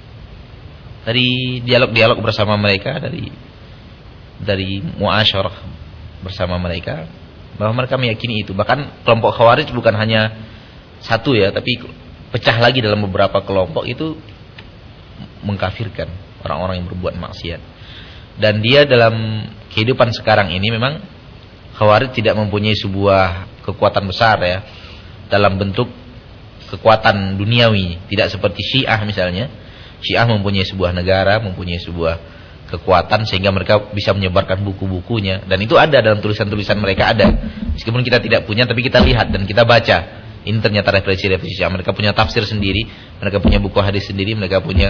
dari dialog-dialog bersama mereka, dari dari muasyarah bersama mereka, bahwa mereka meyakini itu. Bahkan kelompok Khawarij bukan hanya satu ya, tapi pecah lagi dalam beberapa kelompok itu mengkafirkan orang-orang yang berbuat maksiat. Dan dia dalam kehidupan sekarang ini memang Khawarij tidak mempunyai sebuah kekuatan besar ya, dalam bentuk kekuatan duniawi, tidak seperti Syiah misalnya. Syiah mempunyai sebuah negara, mempunyai sebuah kekuatan sehingga mereka bisa menyebarkan buku-bukunya, dan itu ada dalam tulisan-tulisan mereka ada. Meskipun kita tidak punya, tapi kita lihat dan kita baca. Ini ternyata referensi-referensi Syiah. Mereka punya tafsir sendiri, mereka punya buku hadis sendiri, mereka punya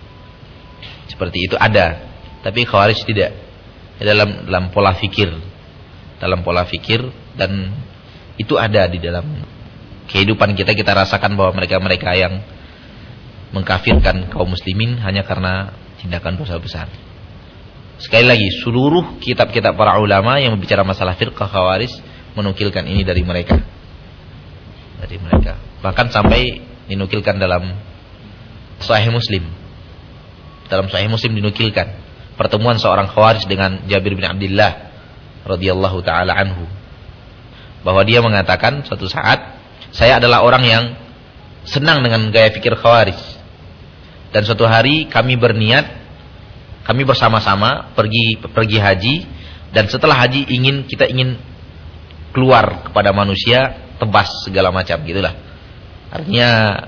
seperti itu ada. Tapi Khawarij tidak. Dalam dalam pola fikir, dalam pola fikir, dan itu ada di dalam kehidupan kita. Kita rasakan bahwa mereka-mereka yang mengkafirkan kaum muslimin hanya karena tindakan dosa besar. Sekali lagi, seluruh kitab-kitab para ulama yang berbicara masalah firqah Khawarij menukilkan ini dari mereka. Dari mereka. Bahkan sampai dinukilkan dalam Sahih Muslim. Dalam Sahih Muslim dinukilkan pertemuan seorang Khawarij dengan Jabir bin Abdullah radhiyallahu taala anhu, bahwa dia mengatakan suatu saat, saya adalah orang yang senang dengan gaya fikir Khawarij, dan suatu hari kami berniat, kami bersama-sama pergi pergi haji, dan setelah haji ingin kita ingin keluar kepada manusia, tebas segala macam gitulah. Artinya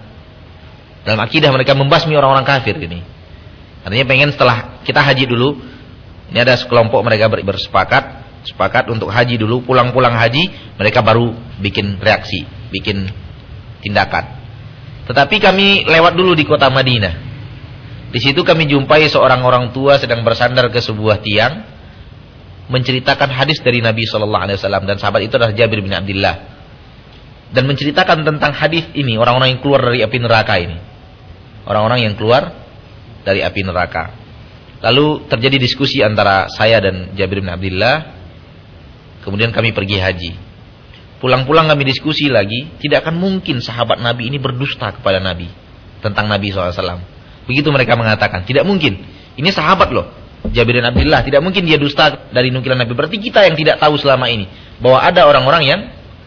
dalam akidah mereka membasmi orang-orang kafir gini. Artinya pengen setelah kita haji dulu, ini ada sekelompok mereka bersepakat sepakat untuk haji dulu, pulang-pulang haji mereka baru bikin reaksi, bikin tindakan. Tetapi kami lewat dulu di kota Madinah. Di situ kami jumpai seorang orang tua sedang bersandar ke sebuah tiang, menceritakan hadis dari Nabi shallallahu alaihi wasallam, dan sahabat itu adalah Jabir bin Abdullah, dan menceritakan tentang hadis ini, orang-orang yang keluar dari api neraka ini, orang-orang yang keluar dari api neraka. Lalu terjadi diskusi antara saya dan Jabir bin Abdullah. Kemudian kami pergi haji. Pulang-pulang kami diskusi lagi, tidak akan mungkin sahabat Nabi ini berdusta kepada Nabi tentang Nabi shallallahu alaihi wasallam. Begitu mereka mengatakan, tidak mungkin. Ini sahabat loh, Jabir bin Abdullah, tidak mungkin dia dusta dari nukilan Nabi. Berarti kita yang tidak tahu selama ini bahwa ada orang-orang yang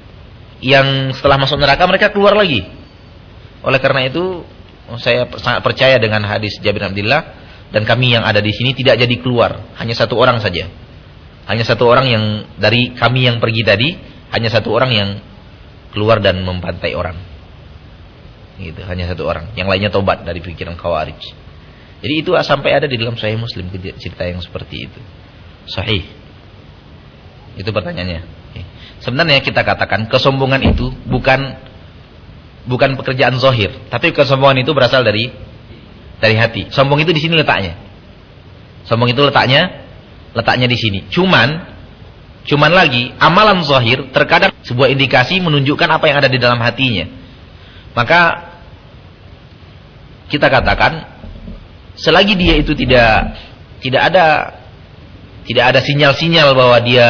yang setelah masuk neraka mereka keluar lagi. Oleh karena itu saya sangat percaya dengan hadis Jabir bin Abdullah, dan kami yang ada di sini tidak jadi keluar, hanya satu orang saja. Hanya satu orang yang dari kami yang pergi tadi, hanya satu orang yang keluar dan membantai orang. Gitu, hanya satu orang. Yang lainnya tobat dari pikiran Khawarij. Jadi itu sampai ada di dalam Sahih Muslim cerita yang seperti itu. Sahih. Itu pertanyaannya. Sebenarnya kita katakan kesombongan itu bukan bukan pekerjaan zahir, tapi kesombongan itu berasal dari dari hati. Sombong itu di sini letaknya. Sombong itu letaknya letaknya di sini. Cuman cuman lagi amalan zahir terkadang sebuah indikasi menunjukkan apa yang ada di dalam hatinya. Maka kita katakan selagi dia itu tidak tidak ada tidak ada sinyal-sinyal bahwa dia,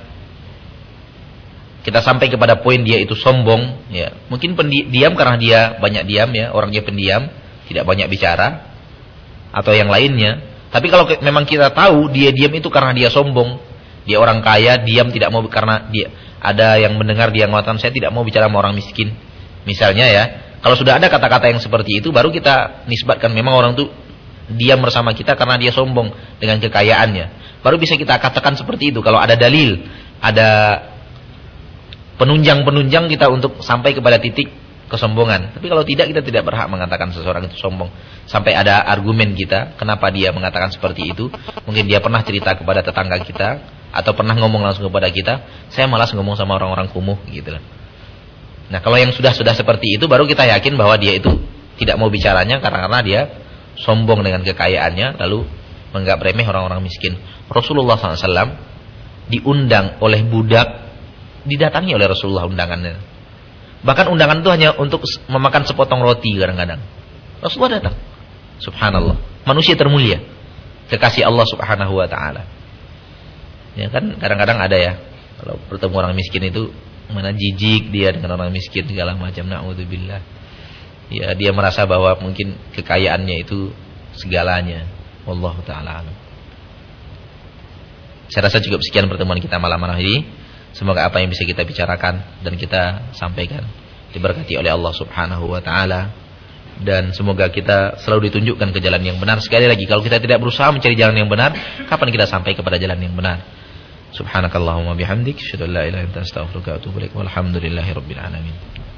kita sampai kepada poin dia itu sombong, ya. Mungkin pendiam karena dia banyak diam ya, orangnya pendiam, tidak banyak bicara atau yang lainnya. Tapi kalau memang kita tahu dia diam itu karena dia sombong, dia orang kaya, diam tidak mau karena dia ada yang mendengar dia mengatakan saya tidak mau bicara sama orang miskin. Misalnya ya, kalau sudah ada kata-kata yang seperti itu baru kita nisbatkan memang orang itu diam bersama kita karena dia sombong dengan kekayaannya. Baru bisa kita katakan seperti itu kalau ada dalil, ada penunjang-penunjang kita untuk sampai kepada titik kesombongan. Tapi kalau tidak, kita tidak berhak mengatakan seseorang itu sombong sampai ada argumen kita kenapa dia mengatakan seperti itu. Mungkin dia pernah cerita kepada tetangga kita atau pernah ngomong langsung kepada kita, saya malas ngomong sama orang-orang kumuh gitu. Nah, kalau yang sudah-sudah seperti itu baru kita yakin bahwa dia itu tidak mau bicaranya karena karena dia sombong dengan kekayaannya lalu menganggap remeh orang-orang miskin. Rasulullah shallallahu alaihi wasallam diundang oleh budak, didatangi oleh Rasulullah undangannya. Bahkan undangan itu hanya untuk memakan sepotong roti kadang-kadang. Rasulullah datang. Subhanallah. manusia termulia, kekasih Allah Subhanahu wa taala. Ya kan kadang-kadang ada ya, kalau bertemu orang miskin itu mana jijik dia dengan orang miskin segala macam, naudzubillah. Ya dia merasa bahwa mungkin kekayaannya itu segalanya. Wallahu taala alam. Saya rasa cukup sekian pertemuan kita malam hari ini. Semoga apa yang bisa kita bicarakan dan kita sampaikan diberkati oleh Allah Subhanahu wa taala, dan semoga kita selalu ditunjukkan ke jalan yang benar. Sekali lagi, kalau kita tidak berusaha mencari jalan yang benar, kapan kita sampai kepada jalan yang benar? Subhanakallahumma bihamdik, asyhadu an la ilaha illa anta, astaghfiruka wa atubu ilaik. Walhamdulillahirabbil alamin.